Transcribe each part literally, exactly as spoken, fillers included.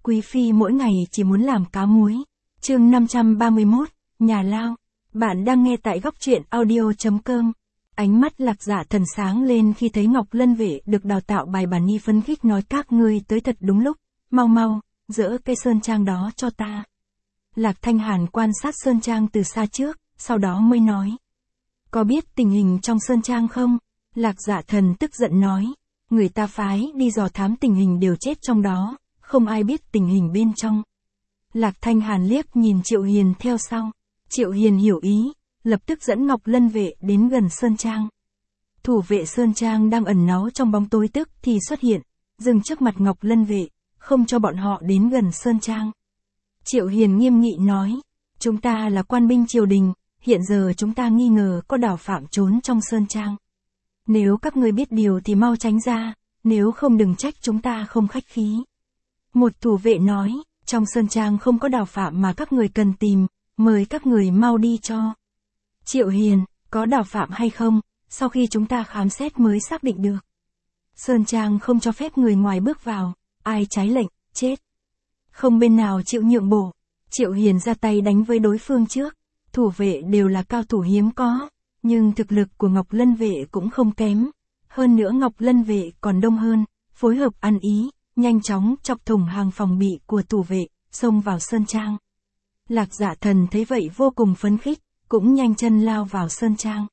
quý phi mỗi ngày chỉ muốn làm cá muối. Chương năm trăm ba mươi mốt, nhà lao. Bạn đang nghe tại góc truyện audio chấm com. Ánh mắt Lạc Dạ Thần sáng lên khi thấy Ngọc Lân Vệ được đào tạo bài bản nhi phấn khích nói các ngươi tới thật đúng lúc, mau mau, dỡ cây sơn trang đó cho ta. Lạc Thanh Hàn quan sát sơn trang từ xa trước, sau đó mới nói. Có biết tình hình trong sơn trang không? Lạc Dạ Thần tức giận nói. Người ta phái đi dò thám tình hình đều chết trong đó, không ai biết tình hình bên trong. Lạc Thanh Hàn liếc nhìn Triệu Hiền theo sau. Triệu Hiền hiểu ý, lập tức dẫn Ngọc Lân Vệ đến gần sơn trang. Thủ vệ sơn trang đang ẩn náu trong bóng tối tức thì xuất hiện, dừng trước mặt Ngọc Lân Vệ, không cho bọn họ đến gần sơn trang. Triệu Hiền nghiêm nghị nói, chúng ta là quan binh triều đình, hiện giờ chúng ta nghi ngờ có đào phạm trốn trong sơn trang. Nếu các ngươi biết điều thì mau tránh ra, nếu không đừng trách chúng ta không khách khí. Một thủ vệ nói, trong sơn trang không có đào phạm mà các người cần tìm, mời các người mau đi cho. Triệu Hiền, có đào phạm hay không, sau khi chúng ta khám xét mới xác định được. Sơn trang không cho phép người ngoài bước vào, ai trái lệnh, chết. Không bên nào chịu nhượng bộ. Triệu Hiền ra tay đánh với đối phương trước, thủ vệ đều là cao thủ hiếm có, nhưng thực lực của Ngọc Lân Vệ cũng không kém. Hơn nữa Ngọc Lân Vệ còn đông hơn, phối hợp ăn ý, nhanh chóng chọc thủng hàng phòng bị của thủ vệ, xông vào sơn trang. Lạc Dạ Thần thấy vậy vô cùng phấn khích, cũng nhanh chân lao vào sơn trang.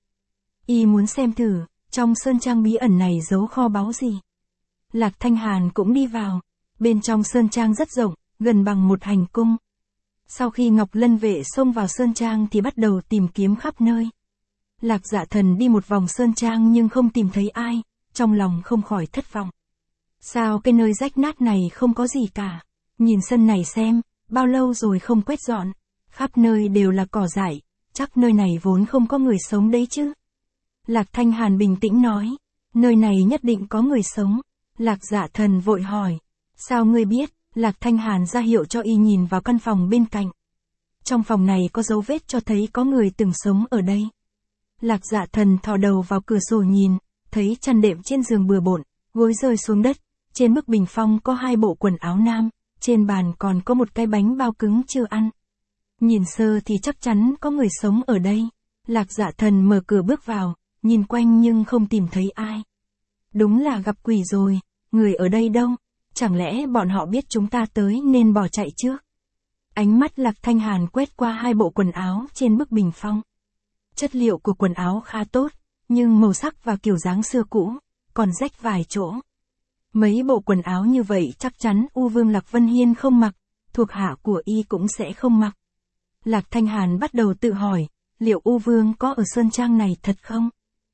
Y muốn xem thử, trong sơn trang bí ẩn này giấu kho báu gì. Lạc Thanh Hàn cũng đi vào, bên trong sơn trang rất rộng, gần bằng một hành cung. Sau khi Ngọc Lân Vệ xông vào sơn trang thì bắt đầu tìm kiếm khắp nơi. Lạc Dạ Thần đi một vòng sơn trang nhưng không tìm thấy ai, trong lòng không khỏi thất vọng. Sao cái nơi rách nát này không có gì cả? Nhìn sân này xem, bao lâu rồi không quét dọn, khắp nơi đều là cỏ dại, chắc nơi này vốn không có người sống đấy chứ. Lạc Thanh Hàn bình tĩnh nói, nơi này nhất định có người sống. Lạc Dạ Thần vội hỏi, sao ngươi biết? Lạc Thanh Hàn ra hiệu cho y nhìn vào căn phòng bên cạnh. Trong phòng này có dấu vết cho thấy có người từng sống ở đây. Lạc Dạ Thần thò đầu vào cửa sổ nhìn, thấy chăn đệm trên giường bừa bộn, gối rơi xuống đất, trên bức bình phong có hai bộ quần áo nam, trên bàn còn có một cái bánh bao cứng chưa ăn. Nhìn sơ thì chắc chắn có người sống ở đây. Lạc Dạ Thần mở cửa bước vào, nhìn quanh nhưng không tìm thấy ai. Đúng là gặp quỷ rồi, người ở đây đâu? Chẳng lẽ bọn họ biết chúng ta tới nên bỏ chạy trước? Ánh mắt Lạc Thanh Hàn quét qua hai bộ quần áo trên bức bình phong. Chất liệu của quần áo khá tốt, nhưng màu sắc và kiểu dáng xưa cũ, còn rách vài chỗ. Mấy bộ quần áo như vậy chắc chắn U Vương Lạc Vân Hiên không mặc, thuộc hạ của y cũng sẽ không mặc. Lạc Thanh Hàn bắt đầu tự hỏi, liệu U Vương có ở sơn trang này thật không?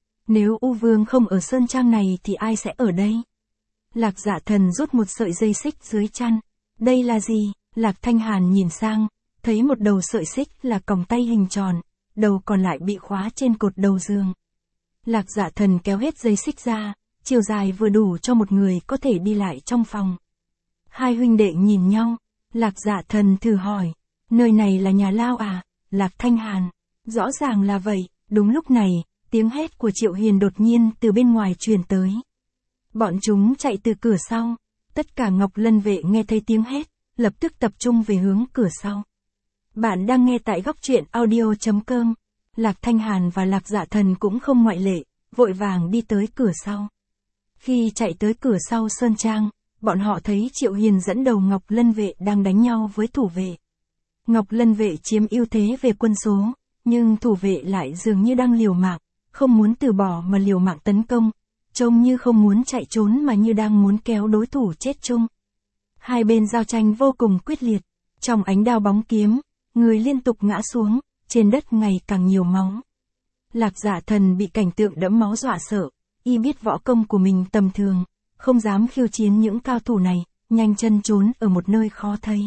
Nếu U Vương không ở sơn trang này thì ai sẽ ở đây? Lạc Dạ Thần rút một sợi dây xích dưới chăn. Đây là gì? Lạc Thanh Hàn nhìn sang, thấy một đầu sợi xích là còng tay hình tròn, đầu còn lại bị khóa trên cột đầu giường. Lạc Dạ Thần kéo hết dây xích ra, chiều dài vừa đủ cho một người có thể đi lại trong phòng. Hai huynh đệ nhìn nhau, Lạc Dạ Thần thử hỏi, nơi này là nhà lao à? Lạc Thanh Hàn, rõ ràng là vậy. Đúng lúc này, tiếng hét của Triệu Hiền đột nhiên từ bên ngoài truyền tới. Bọn chúng chạy từ cửa sau, tất cả Ngọc Lân Vệ nghe thấy tiếng hét, lập tức tập trung về hướng cửa sau. Bạn đang nghe tại góc truyện audio chấm com. Lạc Thanh Hàn và Lạc Dạ Thần cũng không ngoại lệ, vội vàng đi tới cửa sau. Khi chạy tới cửa sau sơn trang, bọn họ thấy Triệu Hiền dẫn đầu Ngọc Lân Vệ đang đánh nhau với thủ vệ. Ngọc Lân Vệ chiếm ưu thế về quân số, nhưng thủ vệ lại dường như đang liều mạng, không muốn từ bỏ mà liều mạng tấn công, trông như không muốn chạy trốn mà như đang muốn kéo đối thủ chết chung. Hai bên giao tranh vô cùng quyết liệt, trong ánh đao bóng kiếm, người liên tục ngã xuống, trên đất ngày càng nhiều máu. Lạc Dạ Thần bị cảnh tượng đẫm máu dọa sợ, y biết võ công của mình tầm thường, không dám khiêu chiến những cao thủ này, nhanh chân trốn ở một nơi khó thấy.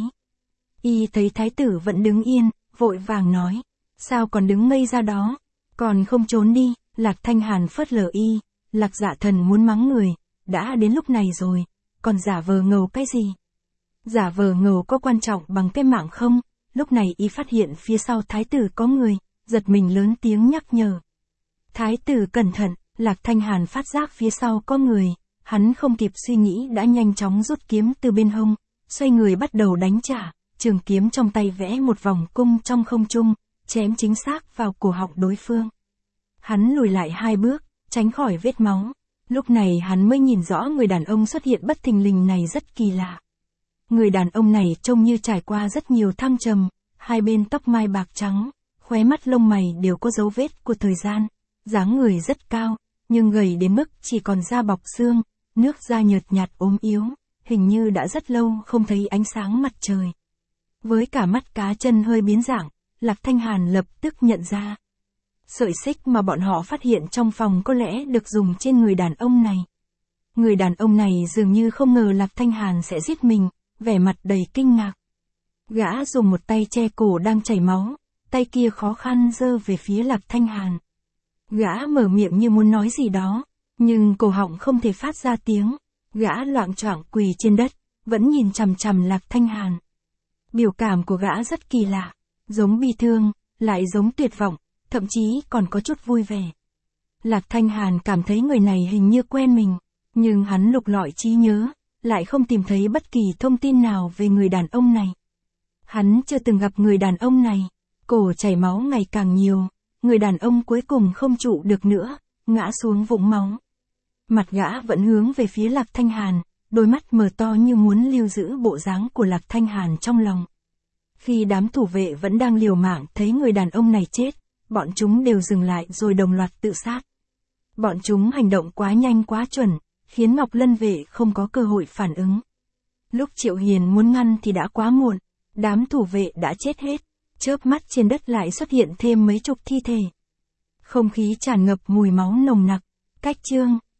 Y thấy thái tử vẫn đứng yên, vội vàng nói, sao còn đứng ngây ra đó, còn không trốn đi. Lạc Thanh Hàn phớt lờ y, Lạc Dạ Thần muốn mắng người, đã đến lúc này rồi, còn giả vờ ngầu cái gì? Giả vờ ngầu có quan trọng bằng cái mạng không? Lúc này y phát hiện phía sau thái tử có người, giật mình lớn tiếng nhắc nhở. Thái tử cẩn thận. Lạc Thanh Hàn phát giác phía sau có người, hắn không kịp suy nghĩ đã nhanh chóng rút kiếm từ bên hông, xoay người bắt đầu đánh trả, trường kiếm trong tay vẽ một vòng cung trong không trung, chém chính xác vào cổ họng đối phương. Hắn lùi lại hai bước, tránh khỏi vết máu. Lúc này hắn mới nhìn rõ người đàn ông xuất hiện bất thình lình này rất kỳ lạ. Người đàn ông này trông như trải qua rất nhiều thăng trầm, hai bên tóc mai bạc trắng, khóe mắt lông mày đều có dấu vết của thời gian, dáng người rất cao, nhưng gầy đến mức chỉ còn da bọc xương, nước da nhợt nhạt ốm yếu, hình như đã rất lâu không thấy ánh sáng mặt trời. Với cả mắt cá chân hơi biến dạng, Lạc Thanh Hàn lập tức nhận ra. Sợi xích mà bọn họ phát hiện trong phòng có lẽ được dùng trên người đàn ông này. Người đàn ông này dường như không ngờ Lạc Thanh Hàn sẽ giết mình, vẻ mặt đầy kinh ngạc. Gã dùng một tay che cổ đang chảy máu, tay kia khó khăn giơ về phía Lạc Thanh Hàn. Gã mở miệng như muốn nói gì đó, nhưng cổ họng không thể phát ra tiếng. Gã loạng choạng quỳ trên đất, vẫn nhìn chằm chằm Lạc Thanh Hàn. Biểu cảm của gã rất kỳ lạ, giống bi thương, lại giống tuyệt vọng, thậm chí còn có chút vui vẻ. Lạc Thanh Hàn cảm thấy người này hình như quen mình, nhưng hắn lục lọi trí nhớ, lại không tìm thấy bất kỳ thông tin nào về người đàn ông này. Hắn chưa từng gặp người đàn ông này, cổ chảy máu ngày càng nhiều, người đàn ông cuối cùng không trụ được nữa, ngã xuống vũng máu. Mặt gã vẫn hướng về phía Lạc Thanh Hàn, đôi mắt mở to như muốn lưu giữ bộ dáng của Lạc Thanh Hàn trong lòng. Khi đám thủ vệ vẫn đang liều mạng thấy người đàn ông này chết, bọn chúng đều dừng lại rồi đồng loạt tự sát. Bọn chúng hành động quá nhanh quá chuẩn, khiến Ngọc Lân vệ không có cơ hội phản ứng. Lúc Triệu Hiền muốn ngăn thì đã quá muộn, đám thủ vệ đã chết hết, chớp mắt trên đất lại xuất hiện thêm mấy chục thi thể. Không khí tràn ngập mùi máu nồng nặc, cách chương.